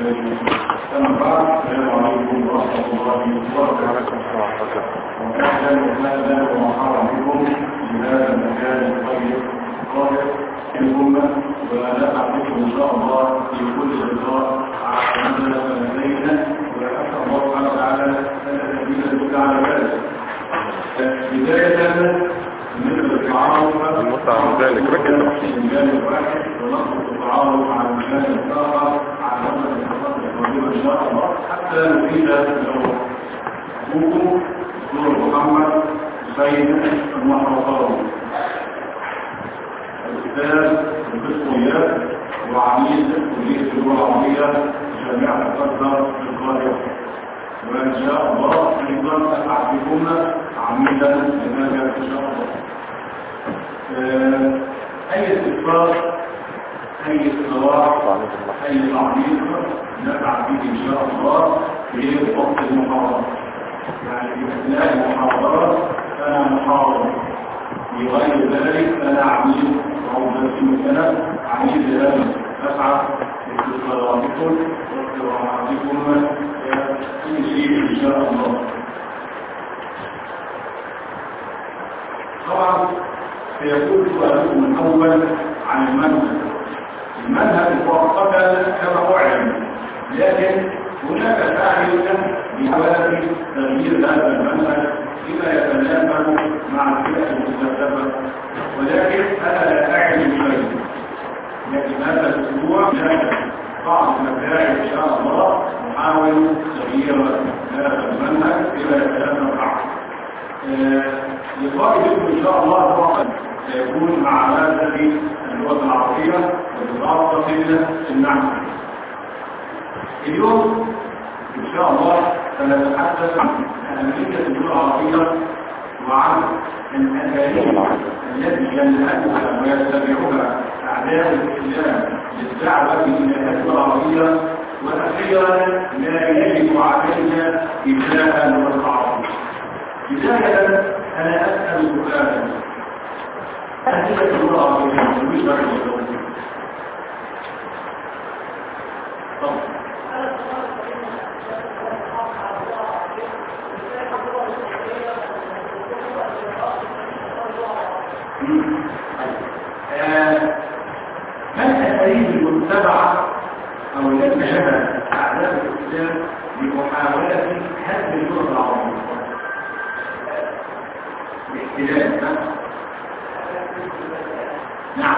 أما بعد السلام عليكم ورحمة الله وبركاته. وأهلا وسهلا ومرحبا بكم في هذا المكان الطيب الطاهر في الأمة، ونسعد بكم إن شاء الله في كل لقاء عملنا سنتين، ونسأل الله سبحانه وتعالى أن تزيد الدنيا على ذلك. بداية بالنسبة للتعارف المتعة ذلك ركز المجال الواحد ونقصد التعارف على المجال الآخر على مدى الفترات القادمة إن شاء الله، حتى نفيد أخوكم دكتور محمد سيد المحرطاوي، الأستاذ البسطويات وعميد كلية اللغة العربية جامعة الأزهر في القاهرة، وإن شاء الله أيضا أسعد بكم عميدا لهذا إن شاء الله. أي استفسار، أي اقتراح، أي تعليق نسعد به إن شاء الله في وقت المحاضرة. يعني في أثناء المحاضرة أنا محاضر، في غير ذلك أنا عميد أو بسيط عميد لهذا. أسعد باستفساراتكم واقتراحاتكم في شيء إن شاء الله. طبعا سيكون سؤالكم الأول عن المنهج مؤقتا كما أعلم، لكن هناك فاعل بحوالي تغيير هذا المنهج فيما يتناسب مع الفئة المستهدفة، ولكن أنا لا أعلم شيء. لكن هذا الأسبوع بعض المسائل إن شاء الله نحاول تغيير هذا المنهج فيما يتناسب معه. لقائكم إن شاء الله فقط سيكون مع مادة اللغة العربية وبالضبط النحو. اليوم إن شاء الله سنتحدث عن أهمية اللغة العربية وعن الأساليب التي ينهجها ويتبعها أعداء الإسلام للدعوة إلى اللغة العربية، وأخيرا ما يجب علينا إجلاء اللغة العربية. بداية أنا أسأل سؤالا: هل هي اللغة العربية بالنسبة للغة؟ ما الأساليب المتبعة أو التي شهد أعداء الإسلام بمحاولة هدم اللغة العربية؟ الاحتلال. نعم.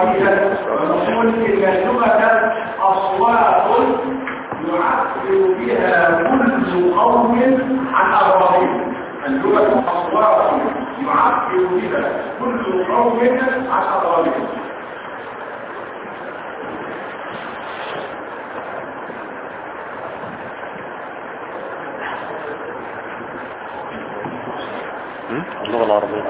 عربية ونقول إن اللغة أصوات يعبر بها كل قوم عن أغراضهم. اللغة أصوات يعبر بها كل قوم عن أغراضهم. اللغة العربية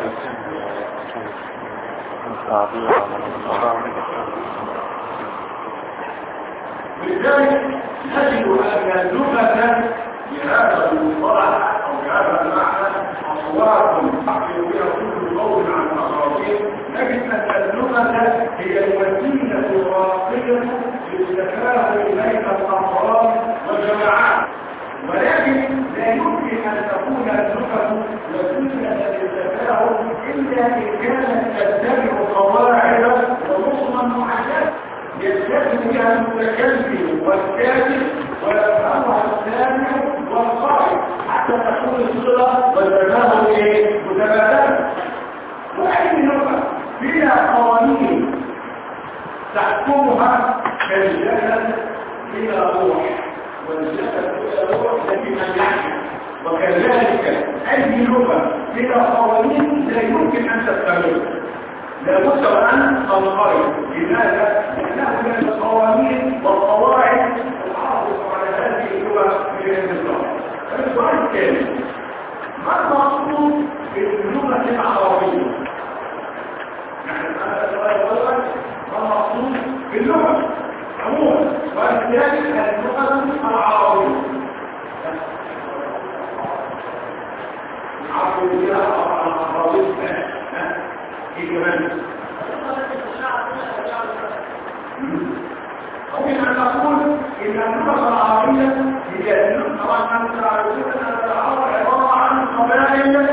لذلك نجد أن اللغة بهذا المصطلح أو بهذا المعنى أصوات تعبر بها كل قول عن أغراضهم. نجد أن اللغة هي الوسيلة الراقية للتفاهم بين الأفراد والجماعات، ولكن لا يمكن أن تكون اللغة وسيلة للتفاهم إلا إن كانت تتبع قواعد ونظما معينة يلتزم بها المتكلم والكاتب ويفهمها السامع والقارئ حتى تكون الصلة والتفاهم متبادلة. وأي لغة فيها قوانين تحكمها كالجسد إلى روح والجسد إلى روح التي من يحكم، وكذلك أي لغة فيها قوانين لا يمكن أن تستمر، لابد أن تنقرض. لماذا؟ لأنه من القوانين والقواعد تحافظ على هذه اللغة من النظام. السؤال الثاني: ما المقصود باللغة العربية؟ نحن هذا السؤال الأول: ما المقصود باللغة عموما؟ والثاني: اللغة العربية. العربية العربية ممكن أن نقول إن اللغة العربية هي اللغة عبارة عن قبائل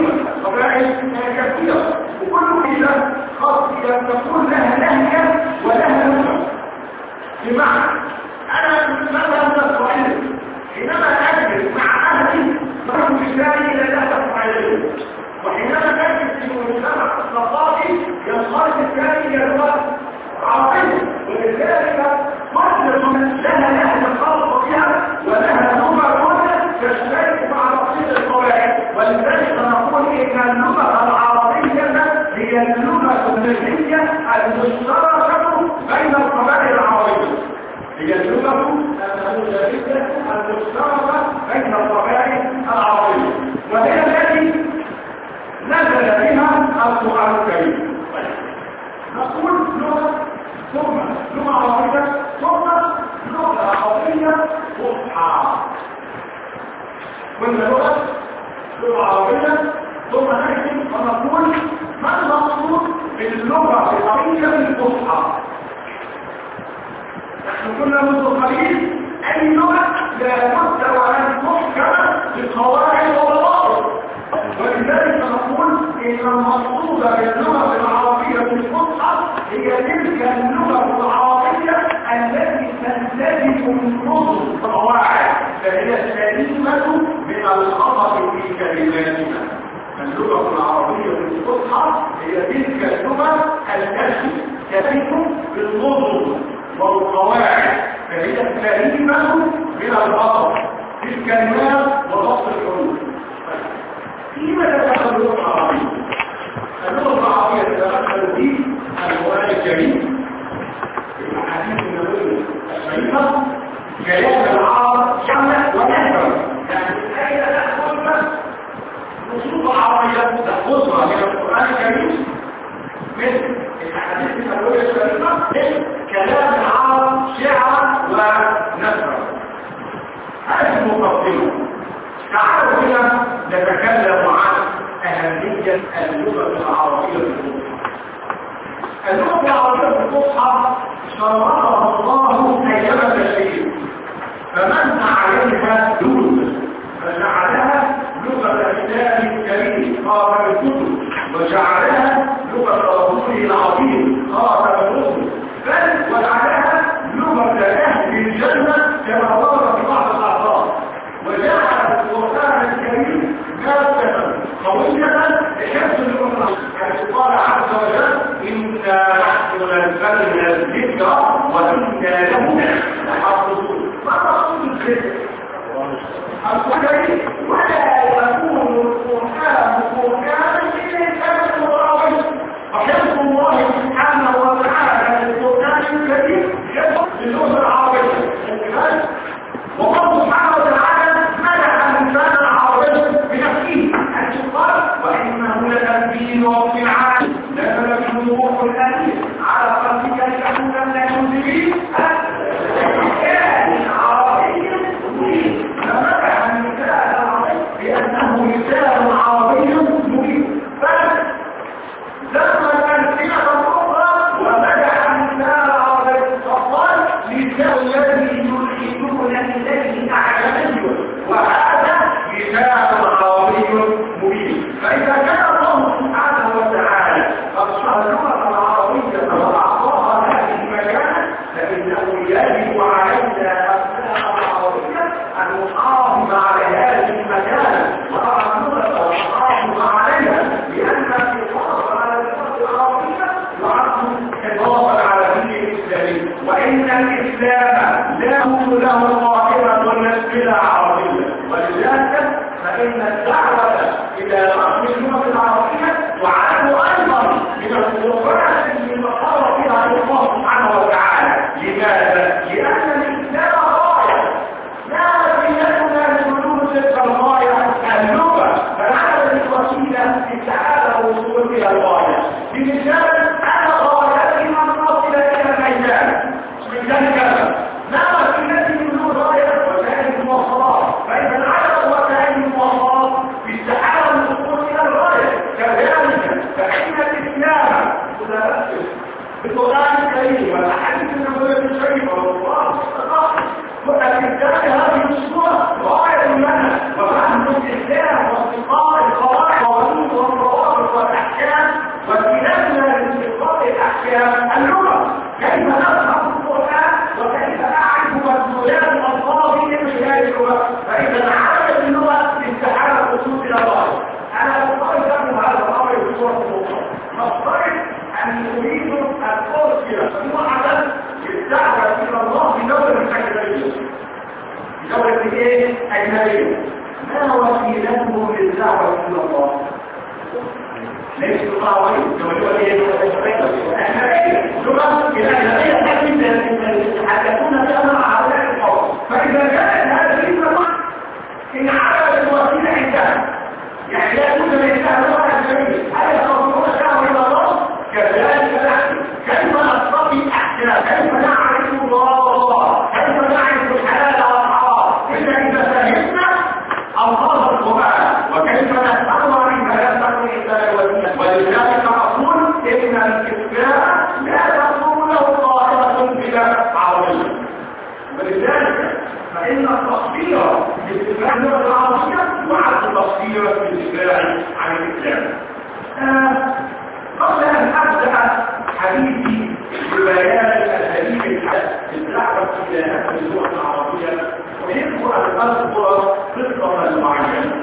كثيرة، وكل كده خاص تكون لها لهجة ولها لغة. بمعنى أنا مثلا من الصعيد حينما أجلس مع أهلي فهم بالتالي لا تفعلين، وحينما تجد في المجتمع الثقافي ينخرط الثاني الى اللغه العربيه، ولذلك مصر لها لهجه خاصه بها ولها لغه تشترك مع بقيه القواعد. ولذلك نقول ان اللغه العربيه هي اللغه النسبيه المشتركه بين القبائل العربيه، هي اللغه النسبيه المشتركه بين القبائل العربيه، وهي التي نزل بها القرآن الكريم. نقول لغة ثم لغة عربية ثم لغة عربية فصحى. قلنا لغة عربية ثم نحكم ونقول ما المقصود باللغة العربية الفصحى. نحن كنا منذ قليل أي لغة لا بد وأن تحكم بالقواعد والضوابط، ولذلك نقول إن المقصود باللغة العربية الفصحى هي تلك اللغة العربية التي تلتزم النظم والقواعد، فهي سليمة من الخطأ في كلماتنا. اللغة العربية الفصحى هي تلك اللغة التي تلتزم بالنظم والقواعد، فهي سليمة من الخطأ في الكلمات وضبط الحروف. فيما تتدخل اللغة العربية؟ اللغة العربية تتدخل في القرآن الكريم، الأحاديث النبوية الشريفة، كلام العرب جمع ونكر، يعني أين تأخذ نصوص عربية تأخذها من القرآن الكريم مثل الأحاديث النبوية الشريفة، مثل كلام العرب شعرا ونثرا. هذه المقدمة. تعالوا هنا نتكلم عن أهمية اللغة العربية الفصحى. اللغة العربية الفصحى شرعها الله أيام التشريع، فمن عليها دون فجعلها لغة الكتاب الكريم خاتم الكتب، وجعلها لغة رسوله العظيم خاتم الرسل، بل وجعلها وإنا له لحافظون. ما مقصود الذكر؟ القدر ولا يكون القرآن قرآنا إلا كان مراوي. فحفظ الله سبحانه وتعالى للقرآن الكريم يدخل باللغة العربية. والله سبحانه وتعالى منح اللسان العربي بنفسه أن يقال وإنه لتنزيل رب العالمين نزل به روح الأمين على قلبك لتكون من المنذرين بلسان عربي مبين. فمدح اللسان العربي بأنه لسان عربي مبين. لما الأمثلة الأخرى ومدح اللسان العربي فقال لسان الذي يلحدون إليه أعجمي وهذا لسان عربي مبين. فإذا كان الله سبحانه وتعالى قد شرع اللغة العربية وأعطاها هذه المكانة فإنه يجب علينا أبناء العربية أن نحافظ على هذه المكانة ونحافظ عليها لأن الحفاظ على اللغة العربية يعد حفاظا على دين الإسلام. وإن الإسلام لا يكون له قائمة بلا عربية. ولذلك فإن الدعوة إلى نشر اللغة العربية تعد أيضا من القربات التي مقر فيها الله سبحانه وتعالى. لماذا؟ لأن الإسلام غاية لا وسيلتنا لحلول تلك الغاية اللغة، فالعمل الوسيلة للسعادة والوصول إلى الغاية. بمثال أنا غايتي أن أصل إلى الميدان من ذلك ما وسيلتي من غاية وسائل المواصلات. فإذا العمل وسائل المواصلات بالسعادة والوصول إلى الغاية. كذلك فإن الإسلام متمثل بالقرآن الكريم والأحاديث النبوية الشريفة والقرآن الثقافي وأبدال هذه الصورة غاية لنا وفهم الإسلام واستقاء القواعد والقوانين والضوابط والأحكام واستلامنا لاستقاء الأحكام اللغة. كيف نفهم القرآن وكيف أعرف مسؤوليات الألفاظ من خلال اللغة. فإذا عملت اللغة لاستحالة الوصول إلى الغاية. أنا أفترض لكم هذا الأمر بصورة أخرى. نفترض أن نريد أن أرسل مجموعة للدعوة إلى الله بدولة أجنبية. بدولة إيه؟ أجنبية. ما وسيلتهم للدعوة إلى الله؟ ليس القاوين دولة إيه؟ أجنبية. لغة الأجنبية تجد يتحدثون بها مع هؤلاء القوم. فإذا كانت هذه اللغة إن عملت الوسيلة عندها يعني لا يوجد لإنسان لغة أجنبية هل يتوصلون دعوة إلى الله؟ كذلك نحن كيف نستطيع أحكام كيف نعرف الله كيف نعرف الحلال والحرام إلا إذا فهمنا ألفاظ القرآن وكيف نتأمر بما يستطيع الإنسان والدين. ولذلك أقول إن الإسلام لا تكون له قائمة بلا عربية. ولذلك فإن التصفير باستفاء اللغة العربية وعد تصفير بالاستفاء عن الإسلام. قبل أن أبدأ حديثي ببيان الأساليب الدعوة إلى نفس اللغة العربية أحب أن أذكر قصة معينة.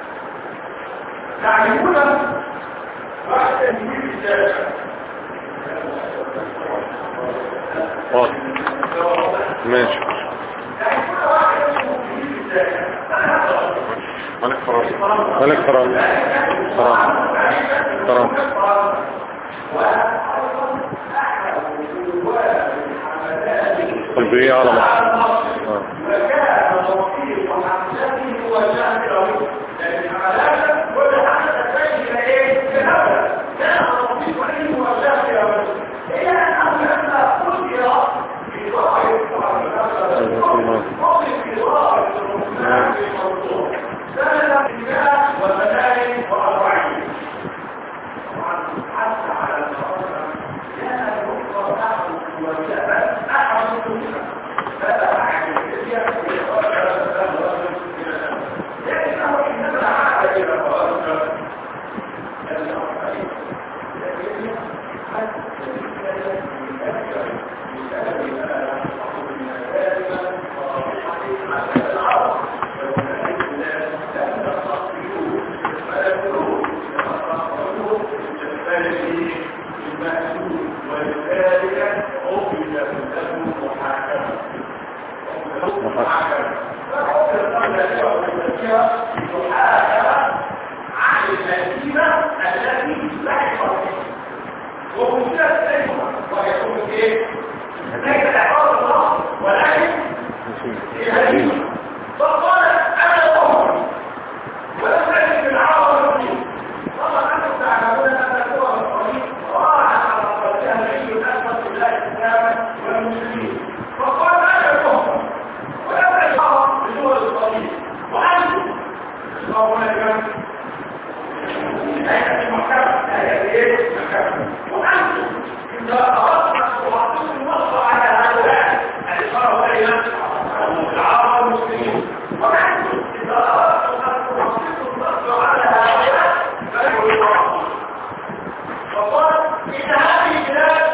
تعرفون بعد تنوير الشاشة ماشي ملك فرنسا ملك فرنسا قلبية على مصر وكان نصير وحمزته وجاهده لكن حملاته كل حمزة تجد ايه؟ كهذا كان نصير وحمزته وجاهده إلى أنه لما قدر في ظاهر سنة الإنسان وسنائل وأربعين. طبعا حتى على الفرصة كان الرقم أحد والجبل أحد الدنيا عن الهزيمة التي لا يفرق ومشكلة الهزيمة ويقول ايه؟ ليس اعراض الله ولكن الهزيمة فقال انا وهم ولم اجد العرب والدين طبعا انتم تعلمون ان الكره الصليب راحت على قلبها العلم الاكبر بالله الاسلام والمسلمين فقال انا وهم ولم اجد العرب بدول الصليب وانتم اللهم لك وأنتم إذا أردنا وعطيكم النصر على هؤلاء الإشارة إلى العرب المسلمين وأنتم إذا أردتم أن وعطيكم النصر على هؤلاء فلكم الوعظ فقال إن هذه البلاد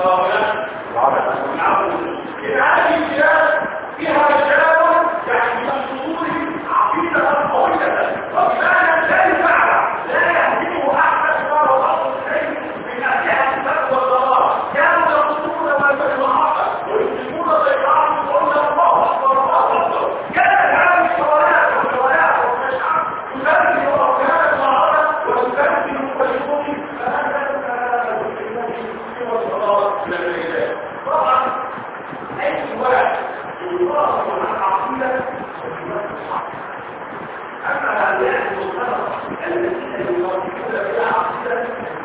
إن هذه البلاد فيها رجال يعني من صدورهم عقيدة قوية وبمعنى لا يفعل لا يهدمه أحد ولا من أسلحة الفتح والضرار كانوا يقصدون والمحاقة ويسلمون ضيقات وقلنا الله أكبر الله أكبر كانت هذه الشوارع والمشعر تسلم وكانت معرضة وتسلم ويقوم فهذا كان المسلمون والضرار من الرجال طبعا أي واحد يضاف عن عقيدة أما هؤلاء المصطلح الذين يوافقون بها عقيدة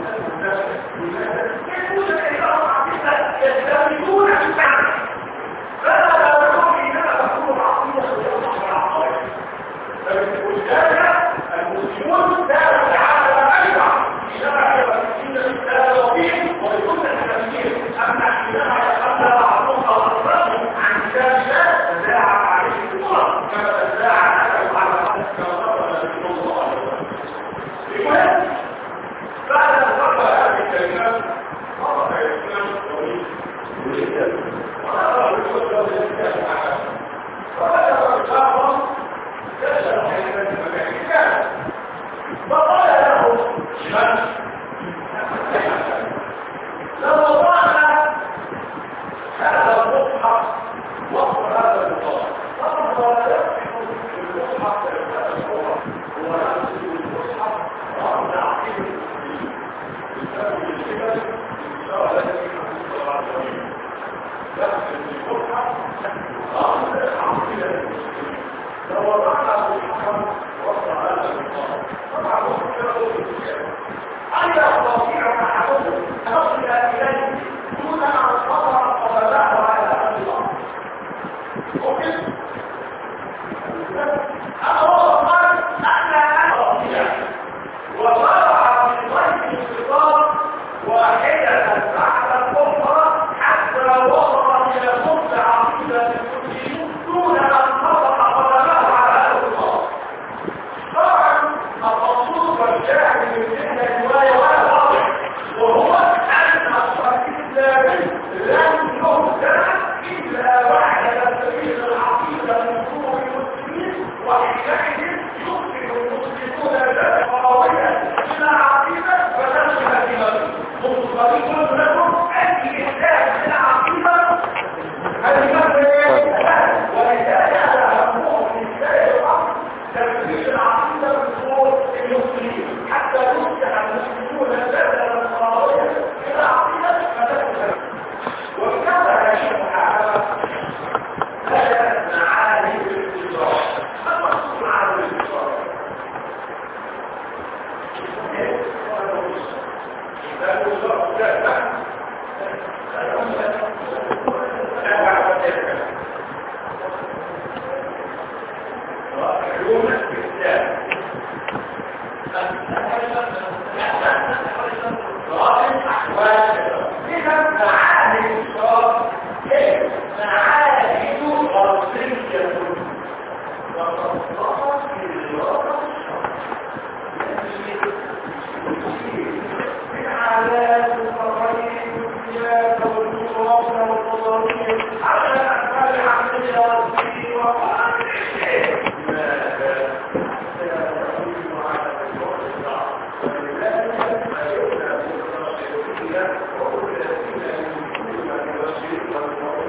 يكون الإنسان عقيدة يستمدون بالمعنى فلا نقول إنما تكون عقيدة ويصح العقائد فبالتالي المسلمون داروا العالم أيضا إنما يوافقون بالله وفيه ويكون التفكير أما حينما يتخلى بعضهم أو أصرهم عن كتاب الله تزاعم عليه الصورة كما تزاعم أكثر على المهم بعد أن ذكر هذه الكلمات مرة الإسلام الطويل والإسلام وأنا بالنسبة للإسلام معه فبدأ الإسلام كشف حيث المكان كان فقال له من لو وضعنا هذا المصحف وصف هذا المصحف طبعا لا يصح المصحف هذا الصورة هو نفس المصحف وأن عقيد المسلمين الإسلام بالجبل الإشارة التي نحن العالمين نفس المصحف وأن عقيد المسلمين لو وضعنا المصحف وصف هذا المصحف طبعا وصف هذا المصحف أن يستطيع أحدهم أن يصل إليه دون أن تضع قدماه على أهل الأرض ممكن؟ أنا قال أنا أستطيع وضرع من ضيف الخطاب واحدة بعد الأخرى حتى وصل إلى صدق عقيدة المسلمين دون أن تضع قدماه على أهل الأرض طبعا الرسول والجاهل من تلك الرواية ولا واضح وهو أن الصحيح الإسلامي لم يهدى إلا بعد تسليم العقيدة من قلوب المسلمين وحينئذ يصبح المسلمون ذات قوية إلى عقيدة فتنشئ هزيمته مصطلح لكم أن الإسلام من عقيدة هزيمته ولذلك أهمهم في بداية الأمر تسليم العقيدة من قلوب المسلمين حتى يصبح المسلمون ذات قوية إلى عقيدة فتنشئ وكذا يشبه هذا معاني الاتصال ما مقصود معاني الاتصال علوم الاستخدام إذا معاني الاتصال هي معاني غربية وتصرفت في الرياضة من عادات القرآن والسياسة والجغرافيا والتضاريس على الأعمال العملية والدين وكل شيء ماذا سيكون على الوضع ولذلك ما يبدأ بالرشيدية وكل الذين يمكنون من الرشيد والمرض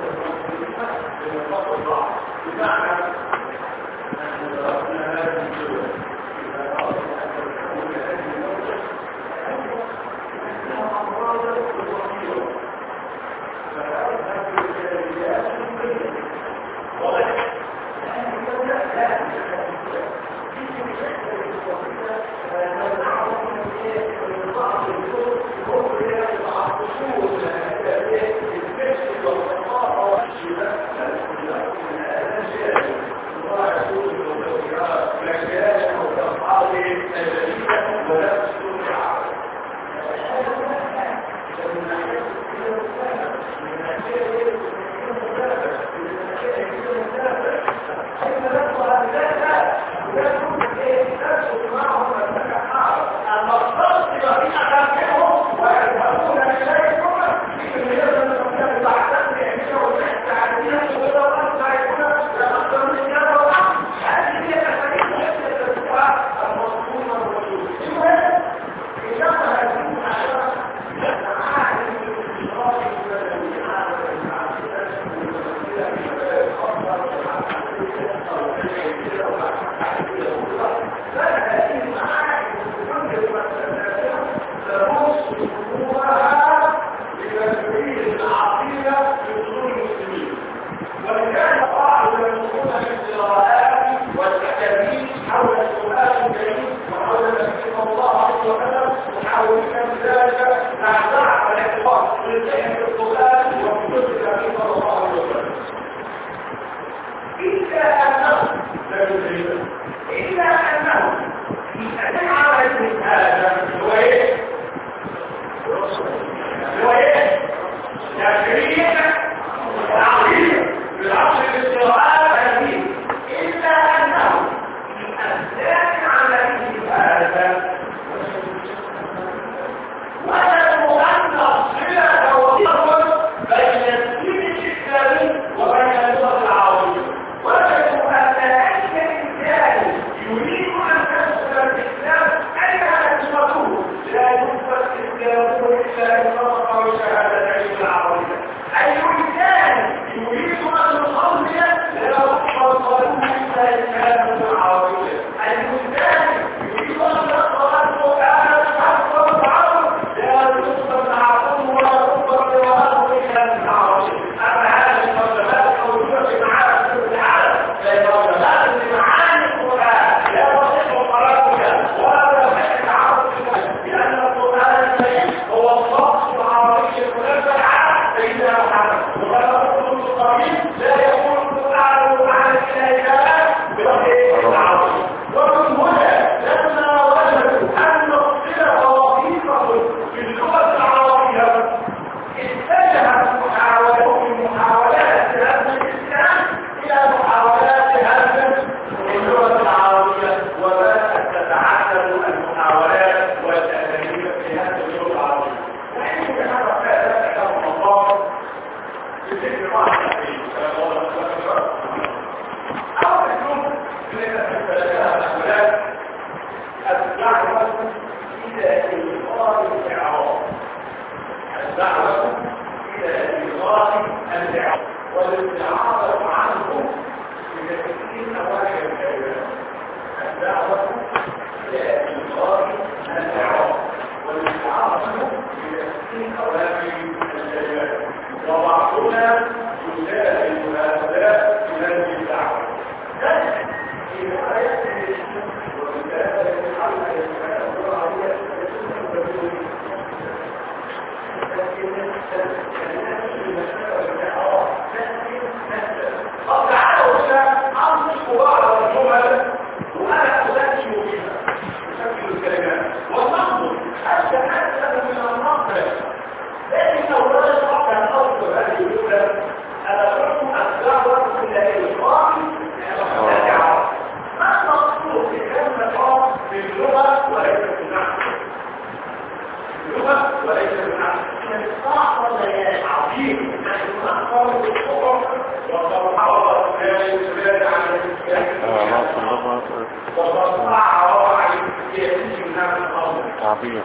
تعبير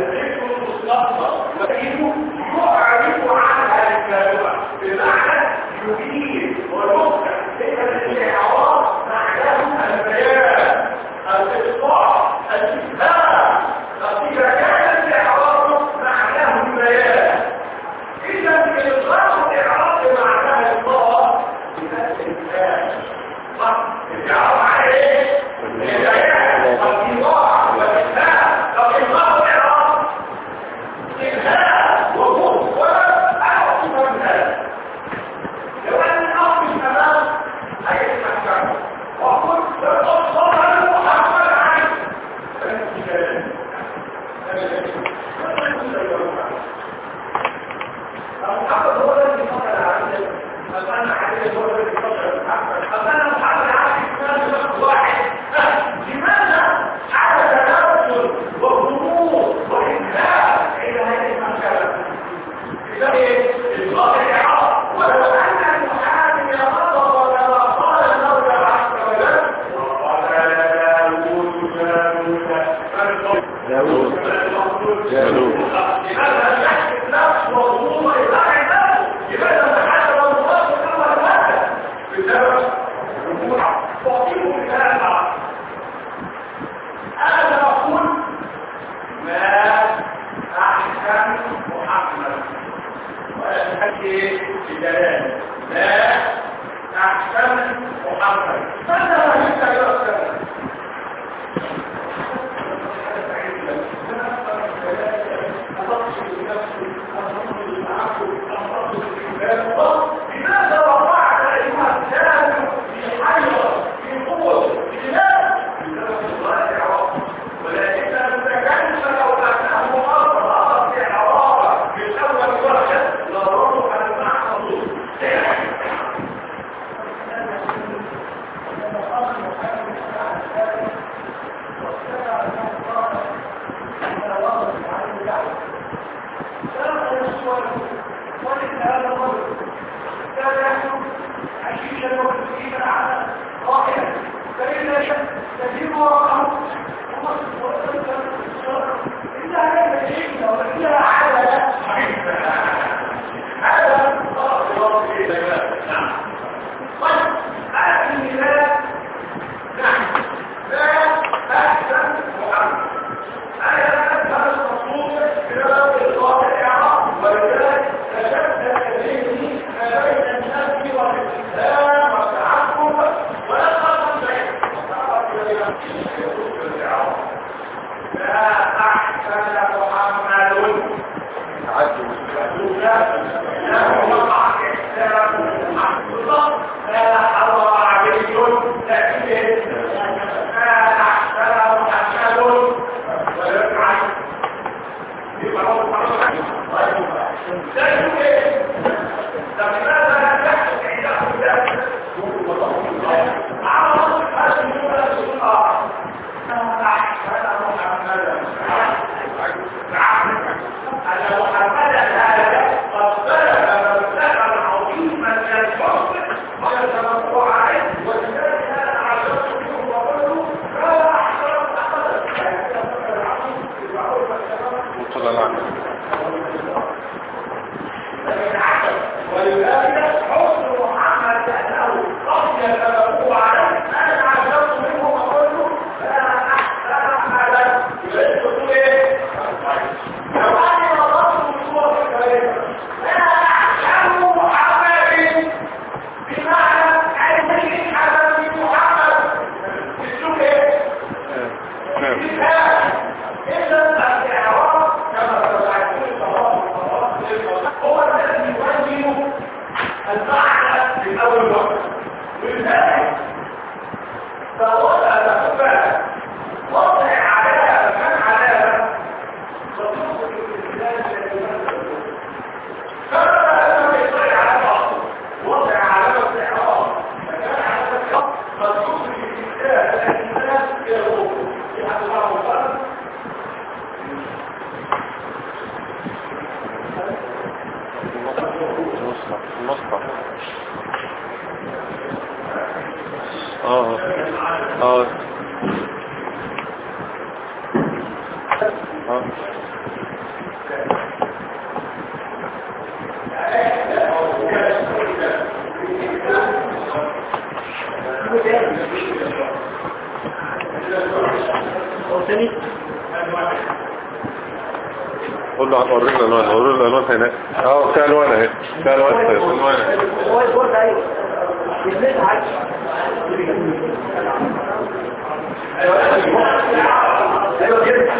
الذكر المستقبل وكأنه يعرف عنها الكلمة بمعنى يبين ويمكن إلى الاستعراض معناه البيان الإصلاح الإفهام إذا كان الاستعراض معناه البيان إذا الإصلاح الإعراض معناه الإصلاح الإفهام الاستعراض على إيه؟ البيان والإيضاح والإفهام الإصلاح الإعراض إفهام وجود ولا أعرف من هذا لو أن الأمر الأمام أي المحكمة وقل صلى محمد عنه محمد هو الذي فضل عنه أنا عليه هو الذي فضل عنه أنا محمد عنه شخص واحد لماذا حدث تنازل وغموض وإنكار إلى هذه المحكمة إذا إيه؟ إطلاق الإعراض ولو أن المحاكم يغضب وكما قال المولى عز وجل وقال داود لماذا لم يحدث نفس وغموض إطلاق النفس لماذا تحدث الله كما ماذا بسبب رجوع وقيموا بهذا أنا أقول ما أحسن محمد ولا تحكي الجلال لا أحسن محمد ماذا يحسن يحسن لماذا وقعت أيها الثاني في حيرة في قوة لماذا؟ بسبب الله العراق ولكن المتكلم لو أنه أصبح في عراقة في الأول وحدة لرده على المعنى الصوت هذا الرجل كان يحكم عشيشا وكثيرا على راحلة فإذا تجيب وراءه إنها ليس شيئا وإنها عادة عادة الله نعم طيب هذه المثال نعم لا أحسن محمد أنا هذا المقصود بسبب إطلاق الإعراب ولذلك تشبه إليه ما بين النفي والإسلام والتعقب ولا خاصة بين لا أحسن محمد لا وقع إحسان محمد لا حضر علي لكن لا أحسن محمد ويفعل يبقى هو لماذا لا تحدث عندهم ذلك؟ عرض هذه الجملة الأخرى أحسن محمدا أن محمدا هذا قد بلغ مبلغا عظيما من الحسن ويتمتع عليه ولذلك أنا عجبت منه وقلت لا أحسن ولذلك حسن محمد أنه قد يتبقوا عليه أنا عجبت منه وقلت لا أحسن أحدا يبقى تقول إيه؟ لو أنا نظرت بصورة الكريمة لا أحسن محمد بمعنى أي حسن محمد تقول إيه؟ إذا الإعراب كما تبعتون هو الذي يوجه المعنى في أول وقت ولذلك فوضع الأخبار وضع عليها مكان عليها وتوصل للإنسان فبدأ أنه يطلع على بعض وضع علامة الإعراب مكان علامة الإعراب فتوصل للإنسان يروح في حد الله وقال المصطفى تاني؟ قول له ورينا الالوان، ورينا الالوان هناك. في الوان اهي، في الوان اهي. هو البورد ايوه يبلغ حاجه. ايوه كده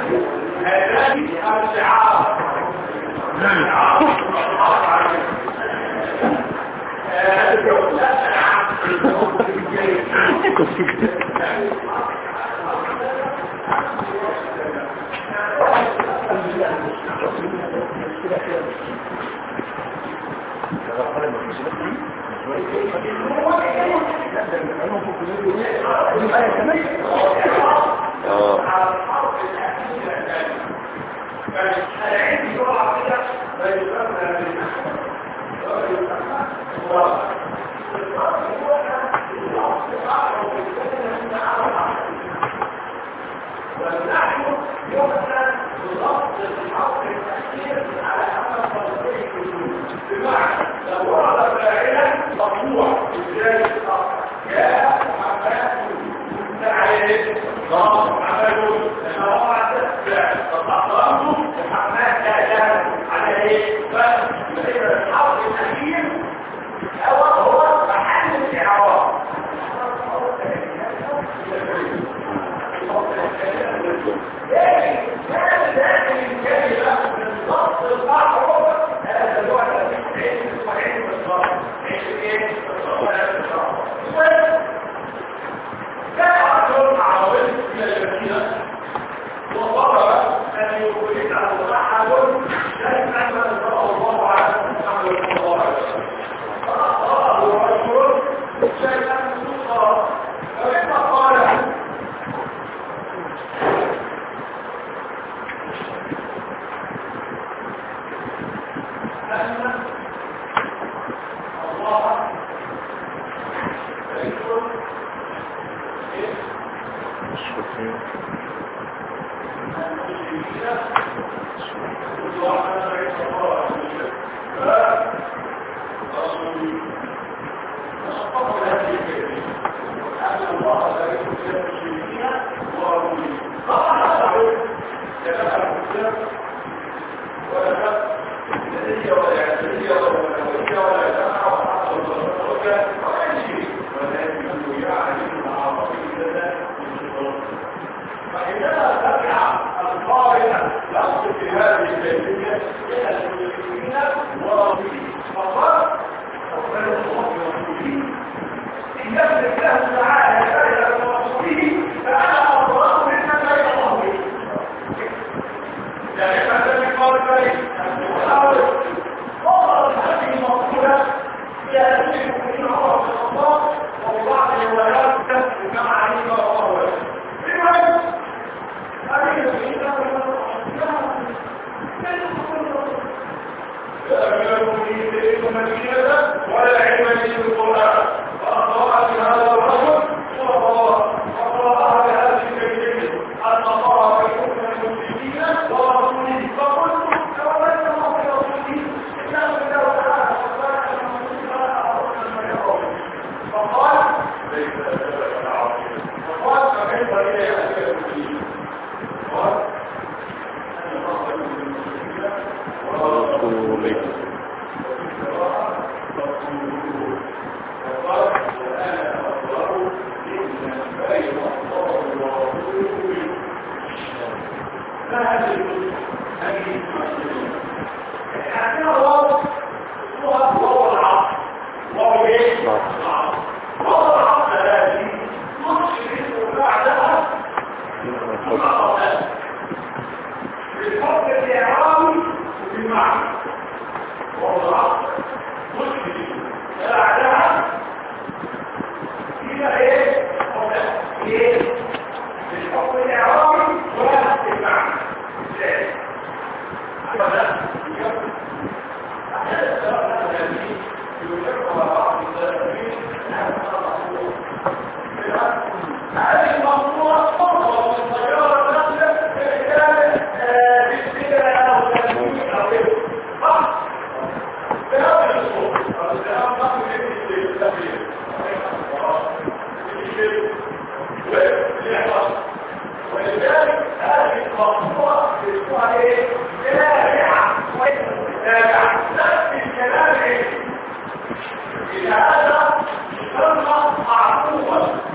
ولذلك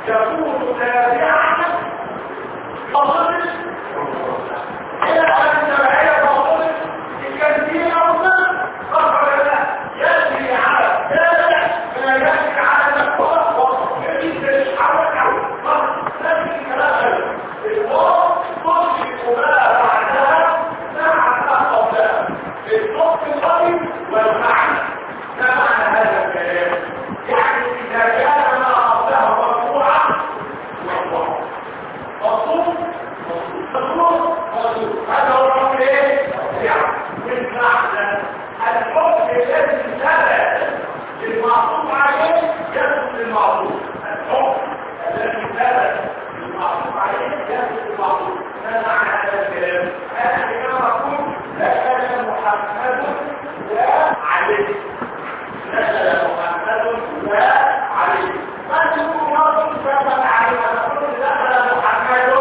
يكون تابعا فضل إلى أن تبعية فضل الكثير أولا صفر له يجري على تابع ما يجري على نفسه ويجري الحركة نفس الكلام الوقت تصف ما بعدها مع ما قبلها الصف القريب والمعنى ما معنى هذا الكلام يعني إذا كان ما قبلها مرفوعا مطلوب هذا هو الرقم ايه؟ والمعنى الحكم الذي ثبت للمعطوف عليه يثبت للمعطوف الحكم الذي ثبت للمعطوف عليه يثبت للمعطوف ما معنى هذا الكلام؟ انا كما اقول دخل محمد وعليه دخل محمد وعليه ما تكون مرض ثبت عليه نقول دخل محمد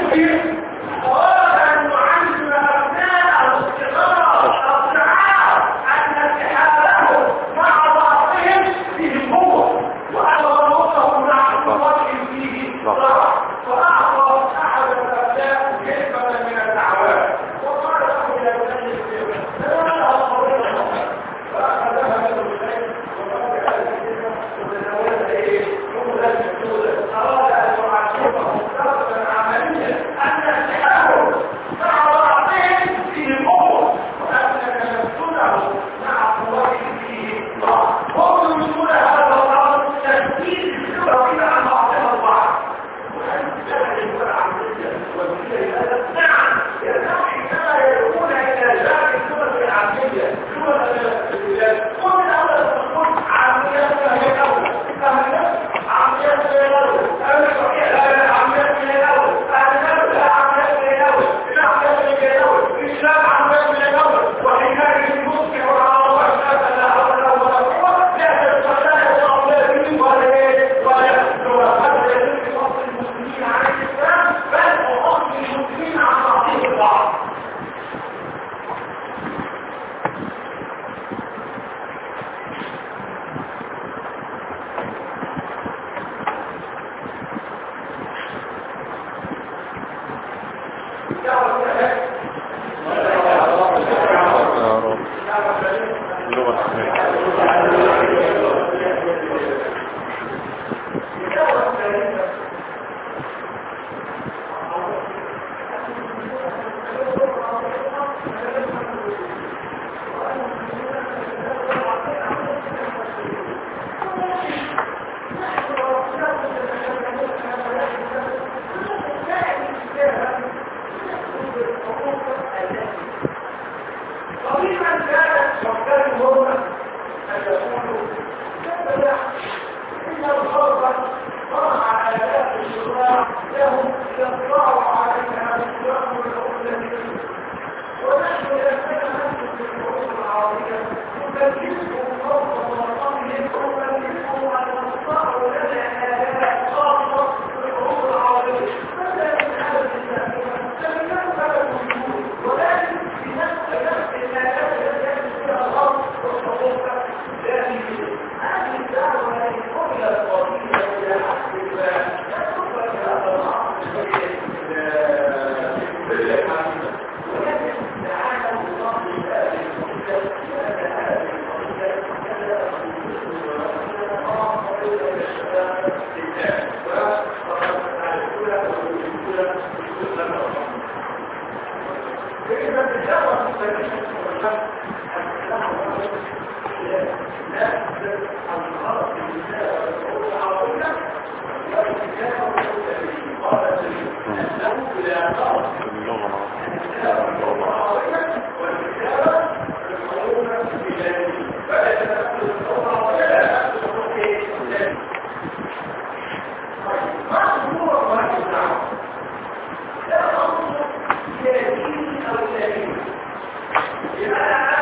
Yeah.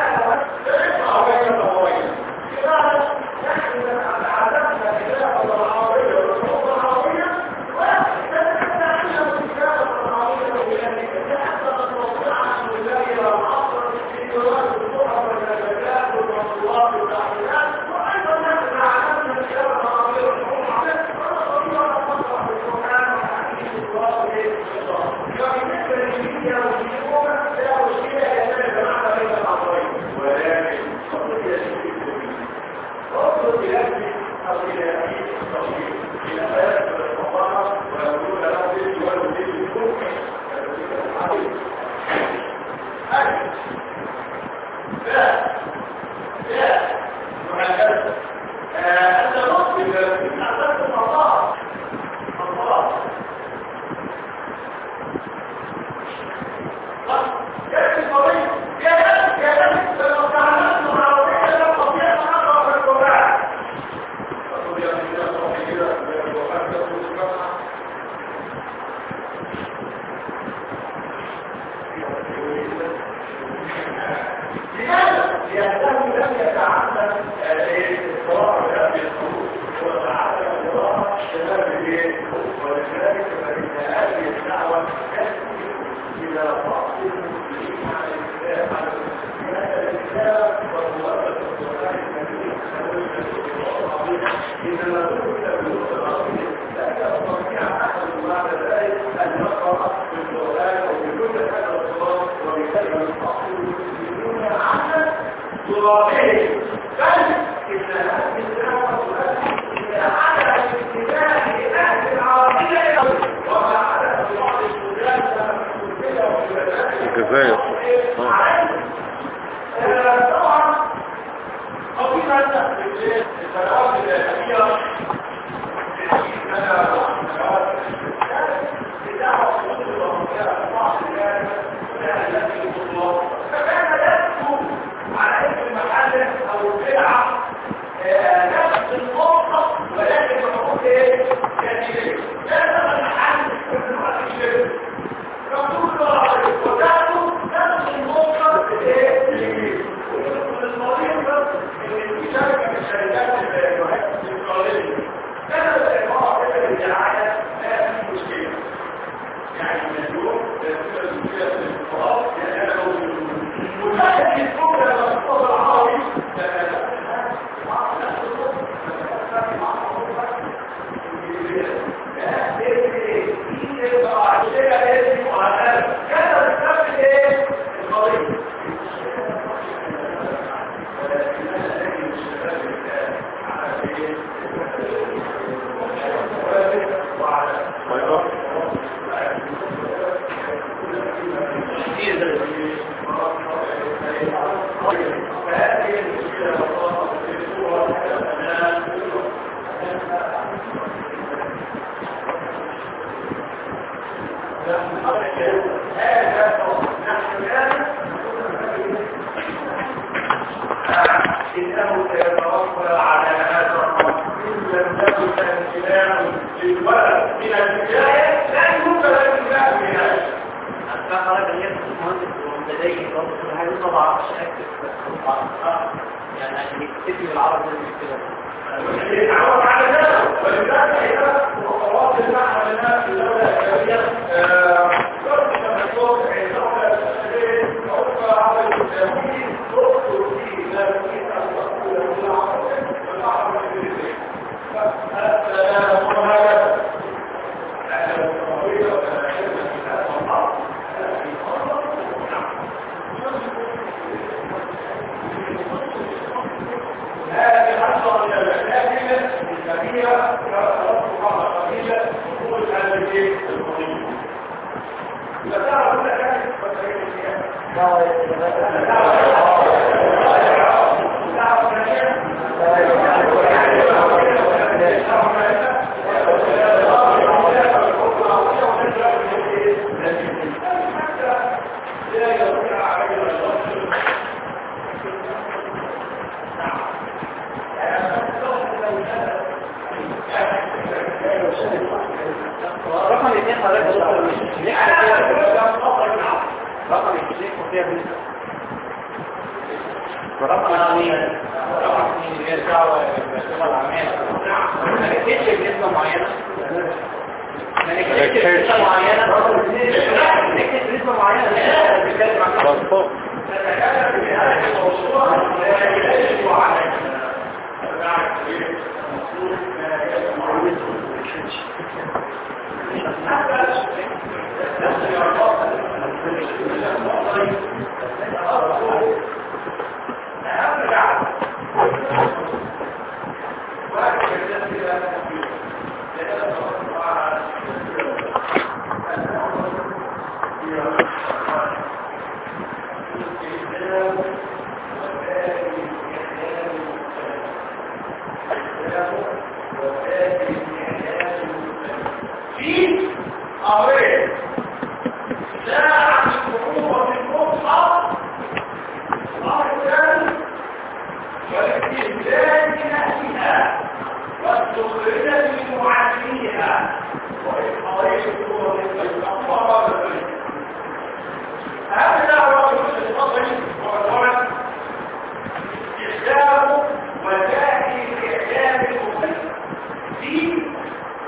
الجزائر طبعا قضية السنوات الأخيرة فكان يدخل على اسم المحل او البيعة نفس النقطة ولكن بحقوق ايه؟ جانبية لا تبقى المحل في المحل الشركة فكل وتاخد نفس النقطة ايه؟ المريض اللي في شركة من الشركات الإسرائيلية كانت العبارة كده بالدعاية لا في مشكلة يعني مليون لا في مشكلة في الانفراد يعني أنا وكانت الفكرة لما تفضل العربي إنه سيتوفى على هذا الرقم إن لم تكن الانتباه للولد من البداية لا يمكن الانتباه من النهاية. أتفق أن يكون مهندس ومبتدئ برضه هذه طبعا مش أكتب يعني عشان يكتب العرب زي كده. يتعود على ذلك ولذلك إذا وقرات المعنى لنا في الدولة الأجنبية يرجع الصوت عند الدولة الأجنبية أو على التمويل تدخل في ذلك هذه حصة من المشاكل الكبيرة كرفضها قليلة تقول هذا الشيء القضية فتعرف أن كانت رقم الاثنين حضرتك رقم الاثنين فيها بنسبة رقم اثنين يرجع ما نكتبش بنسبة معينة ما نكتبش بنسبة معينة نكتب بنسبة معينة نتكلم عن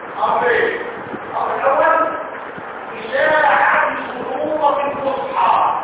الأول إشاعة الخطوط الفصحى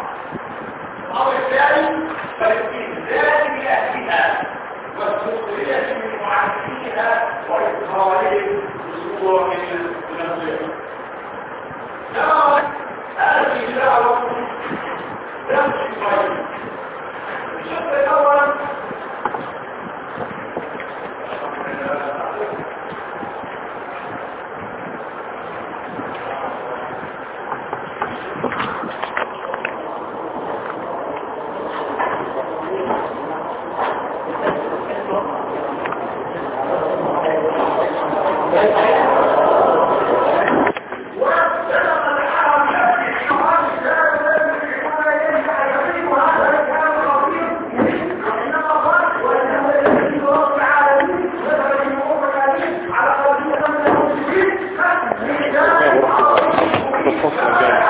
النص الجاي.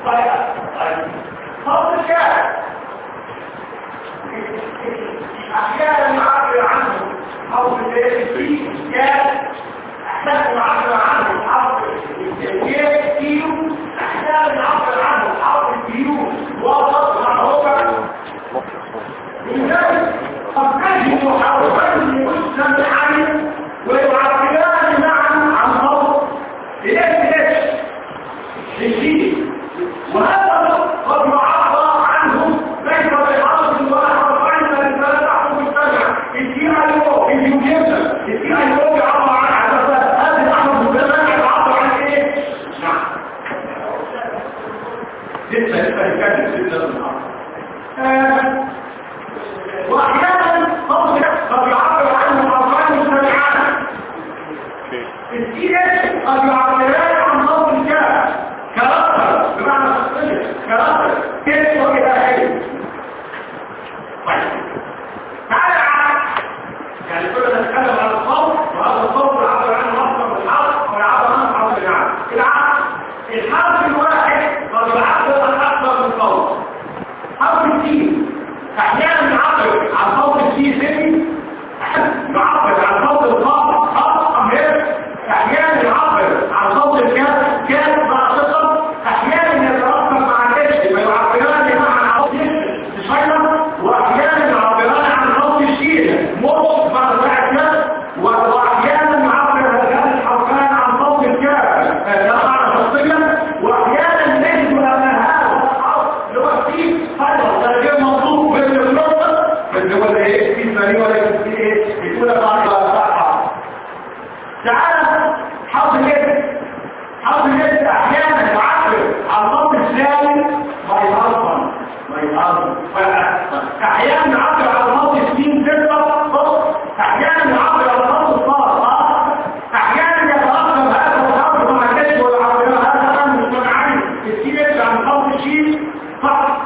صوت الشارع أحيانا نعبر عنه حول التاريخ كان أحيانا نعبر عنه حول التاريخ كيلو أحيانا نعبر عنه حول الكيلو وسط معروفة لذلك قد نجد حرفين مجتمعين ويعبران معا عن صوت إليه الجيل وهذا قد يعبر عنه ليس بحرف واحد عند الثلاثة مجتمع التي يعبر عن عدسات هذه الأحرف المجتمع يعبر عن ايه؟ نعم لسه الكلمة واحيانا قد يعبر عنه حرفان مجتمعان التي قد يعبران عن صوت الكلام كرامة بمعنى شخصية كرامة كيف وإلهي طيب تعالى يعني كنا نتكلم عن الصوت وهذا الصوت يعبر عنه أكثر من الحرف ويعبر عنه حرف الحرف الواحد قد يعبر عن أكثر من صوت حرف السين أحيانا يعبر عن صوت السين يعبر عن صوت الخاء أحيانا يعبر عن صوت الكاف كاف ناقصة أحيانا يترتب مع الاسم ويعبران عن صوت الشيطان وأحيانا يعبران عن صوت الشين مرص مع الكاف وأحيانا يعبر هذان الحرفان عن صوت الكاف معنى شخصيا وأحيانا نجد أن هذا الحرف اللي هو السين هذا غير مطلوب بالنسبة اللي هو الايه في ثاني ولا في ايه يكون بعد تعالى حرف اليد احيانا يعبر عن صوت السالم ما يعبر احيانا يعبر عن صوت السين صوت احيانا يعبر عن صوت الصاد احيانا يترتب هذا الحرف مع الكسر والعبر هذا عن مجتمعين السين عن صوت الشين فقط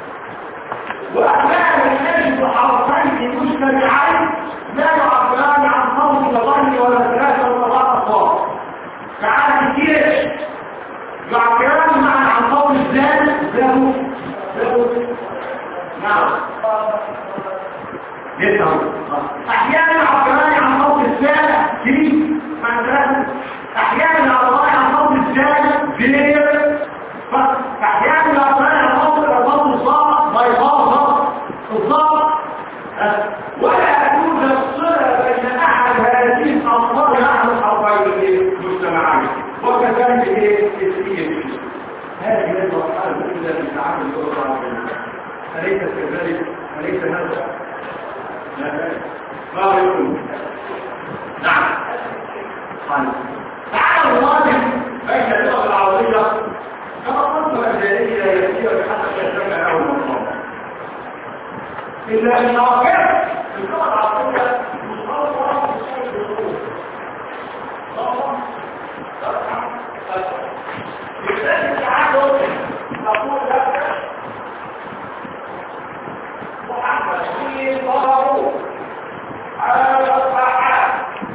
واحيانا نجد حرفين مجتمعين لا يعبران عن صوت الظن ولا ثلاثه ولا اربعه تعالى كتير يعبران معا عن صوت الزاد له نعم احيانا يعبران عن صوت الزاد في مثلا احيانا يعبران عن صوت الزاد بليل احيانا يعبران عن صوت الصاد بيضاء الضغط ولا توجد صلة بين أحد هذه الأنصار نحن الحرفين المجتمعين وكذلك السيئة هذه الوحال إلا بتعامل الأسرة أليس كذلك؟ أليس هذا؟ لا ذلك ما يقول نعم تعالى الواجب بين اللغة العربية كما قلت الجاهلية يسير حتى يشتغل أول مرة إلا أن الواقع اللغة العربية مصورة بشيء الظروف بالذات التعدد نقول لك محمد في ضربوه على الصحة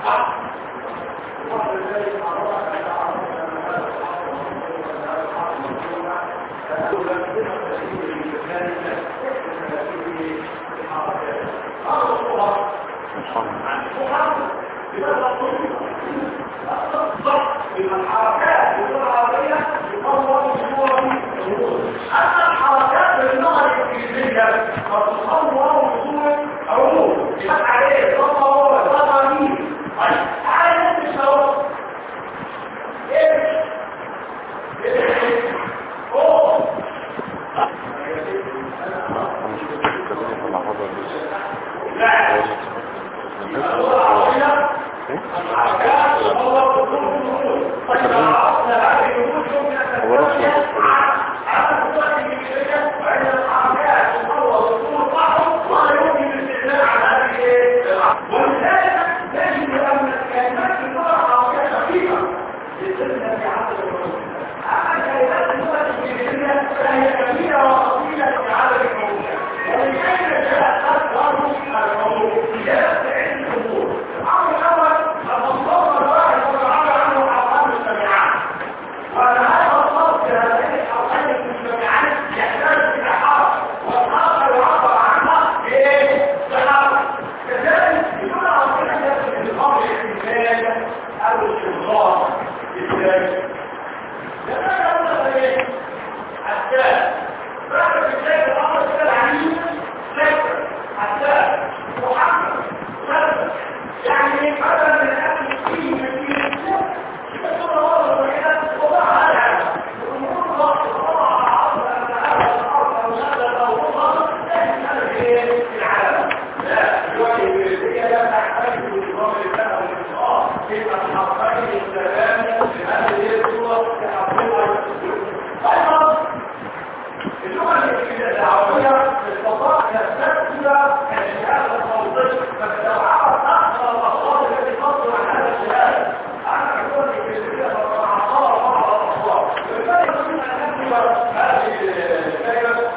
الحركات باللغة العربية يطور صورة أما الحركات باللغة الإنجليزية فتصور صورة عروض يبقى عليه تصور تقاليد تعالى نفس الشعور ايه اوه لا اللغة العربية الحركات تطور صورة الله ازاي؟ لما قلنا ايه؟ حتى بعد بداية الأمر كده العليم ذكر حتى محمد ذكر يعني مثلا من أكل فيه مدينة بس هو الله وحيدا وضعها على العالم والأمور وضعها عرض أن هذا الأرض أو هذا أو وضع لكن هذا في العالم لا دلوقتي هي لا تحتاج لنظام الإسلام أو الإسلام يبقى الحرفين السلام لهذه الصورة تحققها أيضا اللغة العربية استطاع أن تستخدم الشهادة الصوتية فتتعرض أكثر الأصوات التي تصدر عن هذا الشهادة عن اللغة الإنجليزية فتتعرض بعض الأصوات ولذلك يمكن أن نكتب هذه الكلمة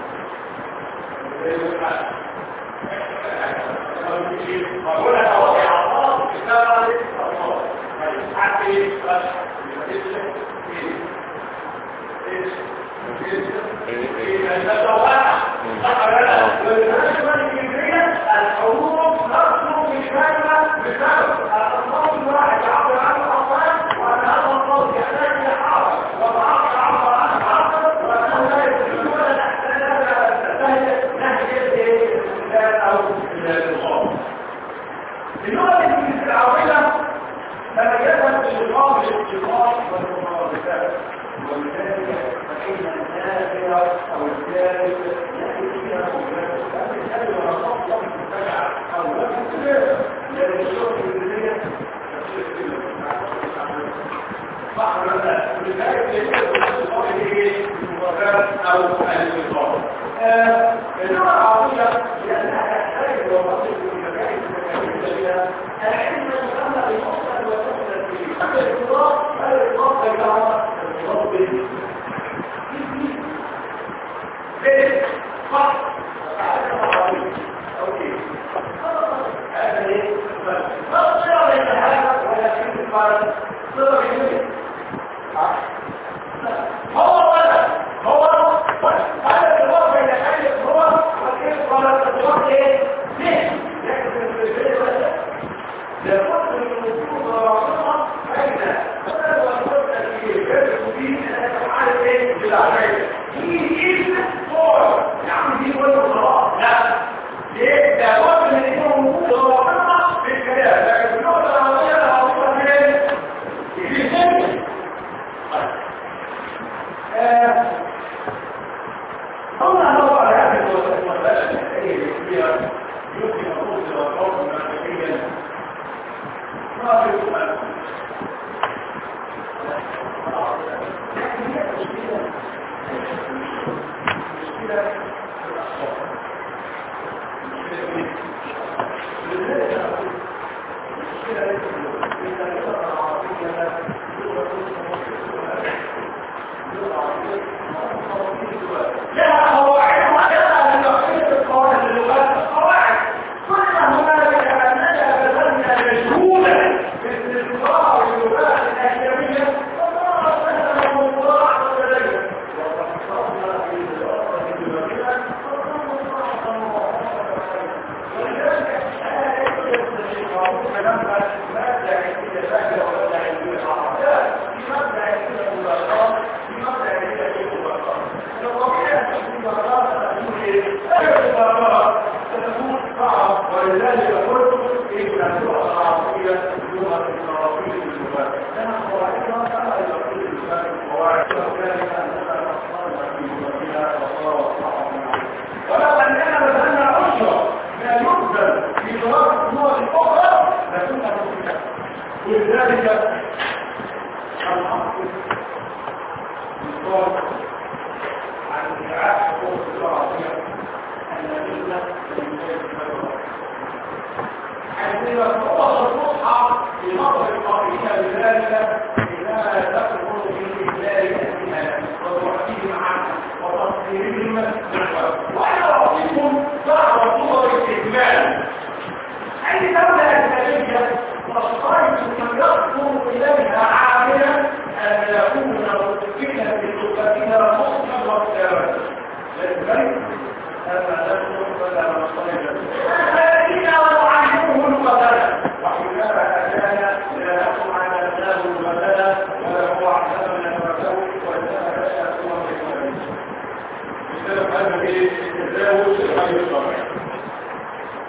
وهنا وضع الله كتابة الأصوات حتى الحروف نصر بالكلمة بسبب الصوت الواحد يعبر عن الأصوات وأن هذا الصوت يحتاج إلى حرف وضعف يعبر عن حرف وأنه لا يستطيعون أن تحتاج نهج الإنسان أو الصوت. اللغة الإنجليزية العربية تميزت بالإضافة للاتصال والمرادفات ولذلك فإن النافع أو الثالث يأتي فيها مجرد الثالث ولا تطلق المتبع أو لا تتبع لأن الشرط الإنجليزية تفسير صح ولا لا؟ ولذلك يجب الاتصال بالمرادفات أو الاتصال. اللغة العربية لأنها تحتاج وتصف المكائن المتكاملة العلم يسمى بالمصدر والمصدر فيه. أما الإضافة فالإضافة يجعلها الإضافة به. ليه؟ صح؟ أوكي. هذا ليه؟ ما صار بين هذا ولكن الفرق صار بين هو هذا الإضافة إلى حاجة هو وكيف قال الإضافة إيه؟ ليه؟ لكن في الفيديو لابد من وجود رابطة بين هذا والمبدأ في الفيديو فيه أن تفعل إيه؟ بالعملية. هي فور يعني دي ولا خلاص لا ليه لابد من يكون وجود رابطة في الكلام لكن النقطة العربية رابطة فين؟ في الفيديو. قلنا نضع هذه المسألة التي يمكن أن توصل الحكم المعنويا ما في سؤال لكن هي مشكلة في الأصوات لذلك المشكلة في اللغة العربية لها قواعد وحدها من تقسيم القواعد اللغات القواعد كلها هنالك أننا بذلنا مجهولا باستثمار اللغات الأجنبية وما أصلنا موضوعات لدينا وتصرفنا في الأرض المدينة ولذلك هذا يستشعرون لما ماذا يجب ذلك ولا يجب العربيات لماذا يجب الملاقات لماذا يجب الملاقات ستكون صعب ولذلك قلت إن اللغة العربية لغة العربية للغات لأن قواعدها كما يقول الإنسان قواعد وكذلك أنها أصلا في لغتها وصارت صعبا ولو أننا بذلنا عشرة ما يبذل في دراسة اللغة الأخرى لكنها ممكنة ولذلك الحق يقال عن إعادة حقوق اللغة العربية الذين عندما توصل المصحف في نظر القائلين بذلك إنما تدخل في إجلال أهلها وتوحيدهم عنها وتصديرهم وأنا أعطيكم بعض صور الاستكمال أي دولة أجنبية تشترط من يصدر إليها عاملا أن يكون متقنا بلغتها مصدر واختيارات لذلك هذا نشر ولا مصطلح الذين وعلموه القدر وحينما أتانا إلى نفس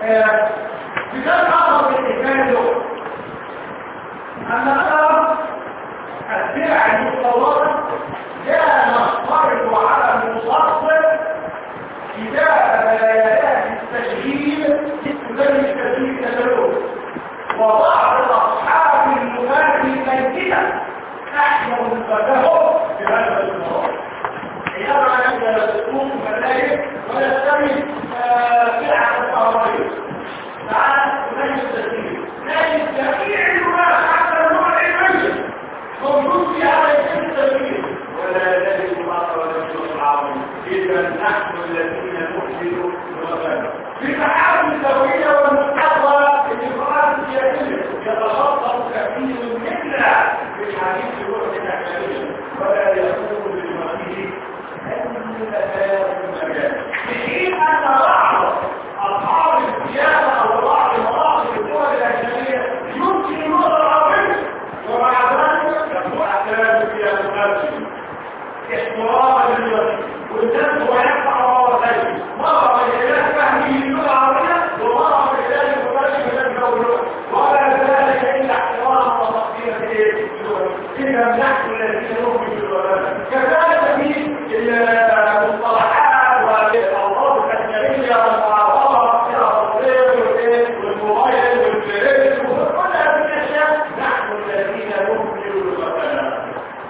بذلك أمر بالإنسان له أن نرى الدرع المصورة جاء نصرف على المصفر كتاب بيانات التشغيل تسمى التشغيل تسلوه وبعض أصحاب المبادئ الميتة أحمر مفاده بهذا المصور حينما نبدأ السلوك ملايك ونستمد فئة الطهرية تعالى نجد التشغيل نجد جميع اللغات حتى النوع الميت موجود في هذا التشغيل ولا نجد الآخر ولا نجد العربي إذا نحن الذين نحسن الوفاة في محاول التوحيد والمستقبل الإفراد السياسي يتخطط كثير منا في الحديث الوقت الأحمدية ولا يكون بالمريض أن مكان المجال في حين أن بعض أصحاب السياسة أو بعض مناطق الدول الأجنبية يمكن النظر عليه ومع ذلك يكون أحكام سياسة احتراما للوطن والناس هو يقع وراء مرة بإله فهمه اللغة العربية ومرة بإله المباشر من الدولة ولا ذلك إلا احتراما وتقدير إذا نحن الذين نؤمن بالولاء كذلك في المصطلحات والألفاظ الأجنبية والمعارضة والتصوير والموبايل والفيس وكل هذه الأشياء نحن الذين نؤمن بالولاء.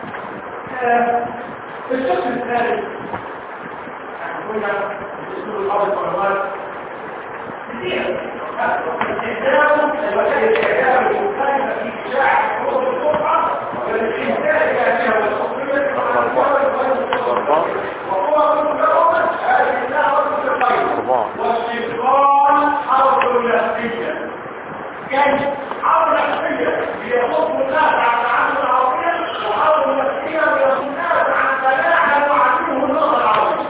الشق الثالث قلنا باسلوب الارض والمال كثير استخدام الوسائل الاعلام المختلفه في اشاعه حروب القرعه والاستهزاء بها والتصوير وهو مجرد هذه النهضه الخير واستبطان حرب نفسيه كان حرب نفسيه ليصد الناس عن التعامل العربي وحرب نفسيه ليصد الناس عن تلاعب وعدوه النظر العربي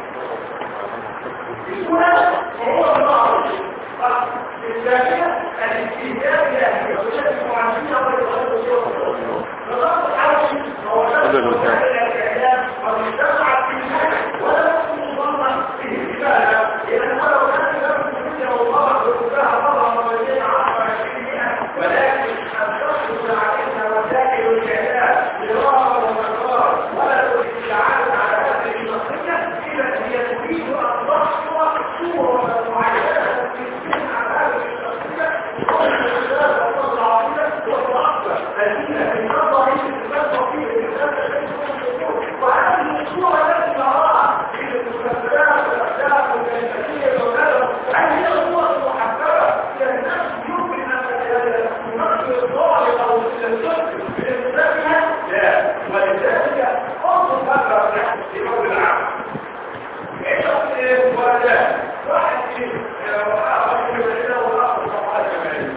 هو المعروف الثانية الاستهزاء بأهل الولايات المعاملية والإغلاق فضغط الحوشي هو شخص الإعلام والمجتمع في النهاية ولا يكون ضمن في الاستفادة لأن ولو كان لم يكن والله وكفاها مرة مرتين 10-20 ولكن الشخص علينا وسائل الإعلام لرغم والمقرار ولا الاستعانة على هذه المنطقة إذا هي تريد أن تحصل صورة معينة في السن على هذه الشخصية والإنسان والنظر العظيمة والأكبر التي في النظر يتبقى فيه الإنسان وهذه الصورة التي نراها في المسلسلات والأحداث والكلماتية وكذا هذه الصورة محببة إلى الناس يمكن أن تنقل الظاهر أو السلسل بإنسانها لا ولذلك أنظر هذا في قول العام ايه ولا واحد في واحد من الأول صفحات كمان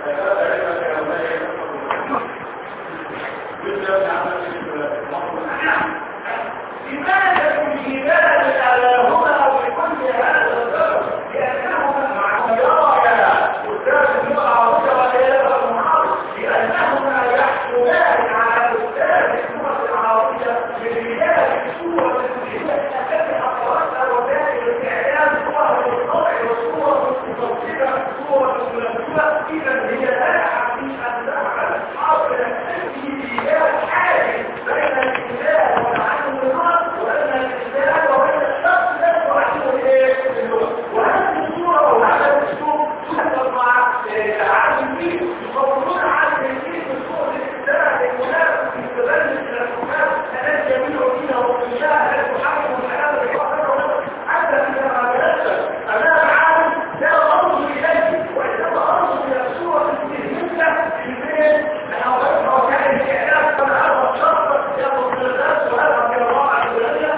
لماذا الجبال على هنا وبكل هذا السبب لأنهما مع الراية أستاذ اللغة العربية والعيادة المحاضر لأنهما يحصلان على أستاذ اللغة العربية من خلال صورة التي أقرأتها وسائل الإعلام صورة الطبع وصورة المتصلة صورة الملفة إذا هي لا حقيقة لها حاصل التسجيلات حاجز بين الإنسان والعالم النار وبين الإنسان وبين الشخص لا يعلمه إيه اللغة وهذه الصورة وهذا الأسلوب تحصل مع العالم فيه يصورون عالم فيه بصورة الإنسان المناسب في تبني الأسلوبات التي يميل فيها وفيها لا تحكم الحياة حتى إذا ما تنسى أمام عالم لا أرض إليه وإنما أرض إلى الصورة الذهنية في البيت لأن وكان الإعلام كان هذا الشخص يأخذ من الناس وهذا في الواقع الدولية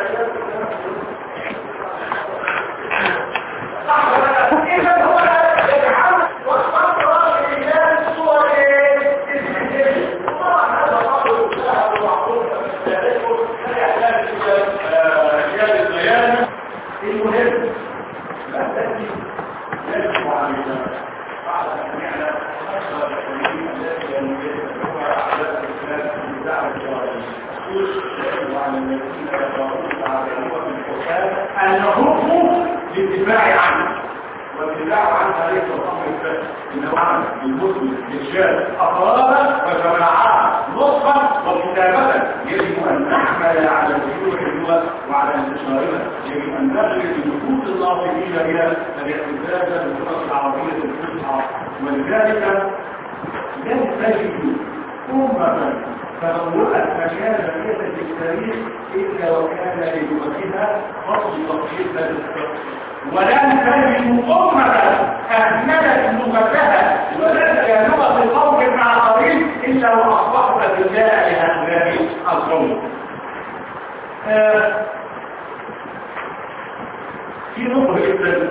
صح ولا إذا هو يتحمل واستطرق الإنسان الصور الذهنية وطبعا هذا الأمر سهل ومعروف من ذلك لا يحتاج إلى البيان المهم التي يجب علينا بعد أن يعلم أكثر التكليم التي يتبع على الإسلام في دعوة الرسول يجب على الذين يقرؤون على الأمة القرآن أن يهربوا للدفاع عنه والابتداع عن تاريخ الامر الثاني انه عمل المسلم للشاب افرادا وجماعات نطقا وكتابه يجب ان نحمل على وجوه اللغه وعلى انتشارها يجب ان نغرس نفوس الناطقين بها الاعتزاز باللغه العربيه الفصحى ولذلك لن تجد امه تطورت مكانة في التاريخ إلا وكان للغتها فصل تطبيق ولن تجد أمة أهملت لغتها ولن لغة القوم الآخرين إلا وأصبحوا أدلاء لهؤلاء القوم. في نقطة جدا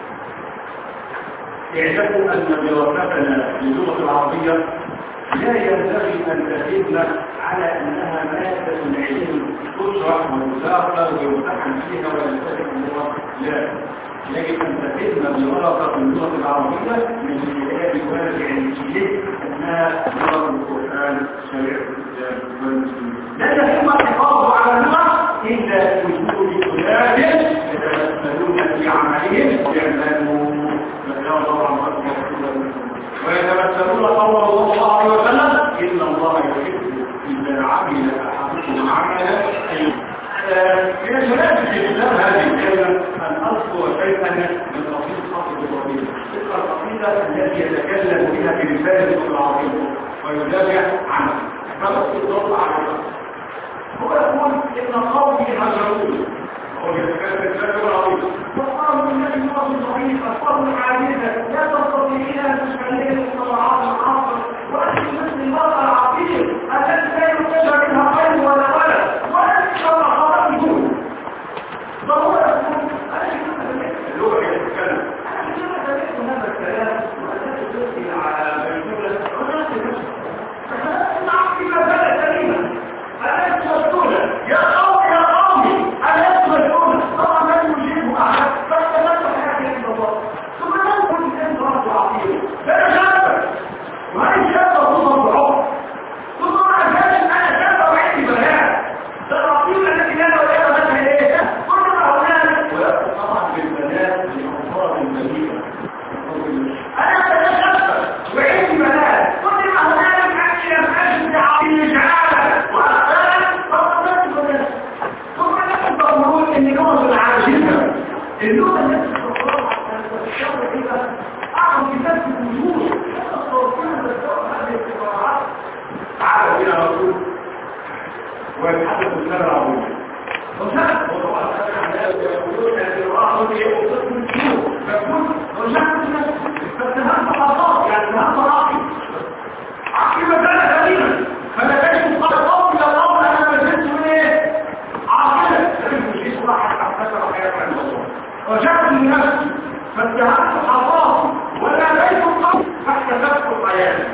اعلموا أن دراستنا للغة العربية لا ينبغي أن تهمنا على أنها مادة العلم تشرح وتذاكر ويمتحن فيها وينتهي اللغة. لا، يجب أن تهمنا بغرض اللغة العربية من خلال الواجع الجديد أنها لغة القرآن شريعة الإسلام والمسلمين. لا يهم الحفاظ على اللغة إلا وجود أولاد يتمثلون في عملهم ويعملون ويتمثلون قول الله عليه وسلم إن الله يحب إذا عمل أحدكم عملا من الشباب في الإسلام هذه الكلمة أن أذكر شيئا من تفصيل خاصة الوظيفة. تلك القصيدة التي يتكلم بها في رسالة العربية ويدافع عنها فقط الضغط على هو يقول إن قومي هجرون هو يتكلم رسالة العربية وقالوا النبي الله ضعيف أصبر عادية لا تستطيعين أن تشغلين الصراعات العصر وأنت مثل المرأة العقيل التي لا يرتجى منها خير ولا ولد وأنت شرع خرجون فهو يقول أنا اللغة يتكلم أنا كما سمعت هذا الكلام وأنا تجري على الجملة وأنا تجري فأنا أعطي مبالة كلمة أنا تجرون يا قومي أنا تجرون طبعا من يجيبه أحد فاستمرت حياتي إلى الله ثم نقول الإنسان رب عقيل لا شابك وهي شابة ضمن العمر ثم مع ذلك أنا شابة وعندي بنات العقيل التي لا ولا مثل إيه كل ما هنالك ويأخذ طبعا بالبنات لأنصار المدينة أنا شابة وعندي بنات كل ما هنالك أني لم أجد عقيل جعالة وأخذت فقدت بنات ثم نحن تقولون إن لغة العاجزة اللغة التي تقرأها الشعب فيها أعظم كتاب في الوجود لا تستطيعون أن تقرأ هذه القراءات تعالوا إلى رسول ويتحدث السنة العربية وشاء وطبعا يقولون أن القراءة هي أصدق من الشيوخ فيقول رجعت لنفسه فاتهمت خطاط يعني اتهمت راقي عقل مثلا قليلا فلا تجد قد قوم إلى الأمر أنا ما زلت من إيه؟ عاقلة لكن مش صلاح حتى حياة عن الله رجعت لنفسي فاتهمت خطاط ولا بيت القوم فاحتسبت الحياة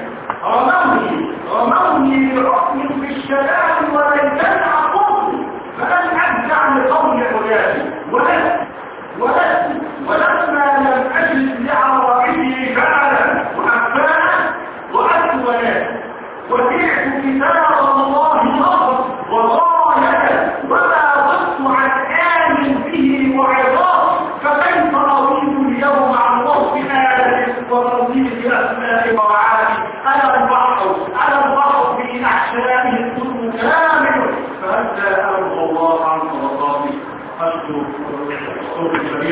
رموني بعقل في الشباب وليتني عقوبي فلن أدفع لقوم حياتي ولما لم أجد لعرائبي فعلا وأفانا وأسونا وبعت كتاب الله نصر وغاية وما ضدت عن آمن به وعظام فكيف أريد اليوم عن وصف آله وتوضيح أسماء ومعاني أنا البحر في أحشائه الكل كامل فأنت أرضى الله عن صلاتي أشكر صوت الجميع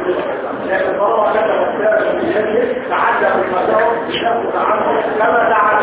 لكن طالما كتب الكتاب بشكل تعلم المسار بشكل عنه كما تعلم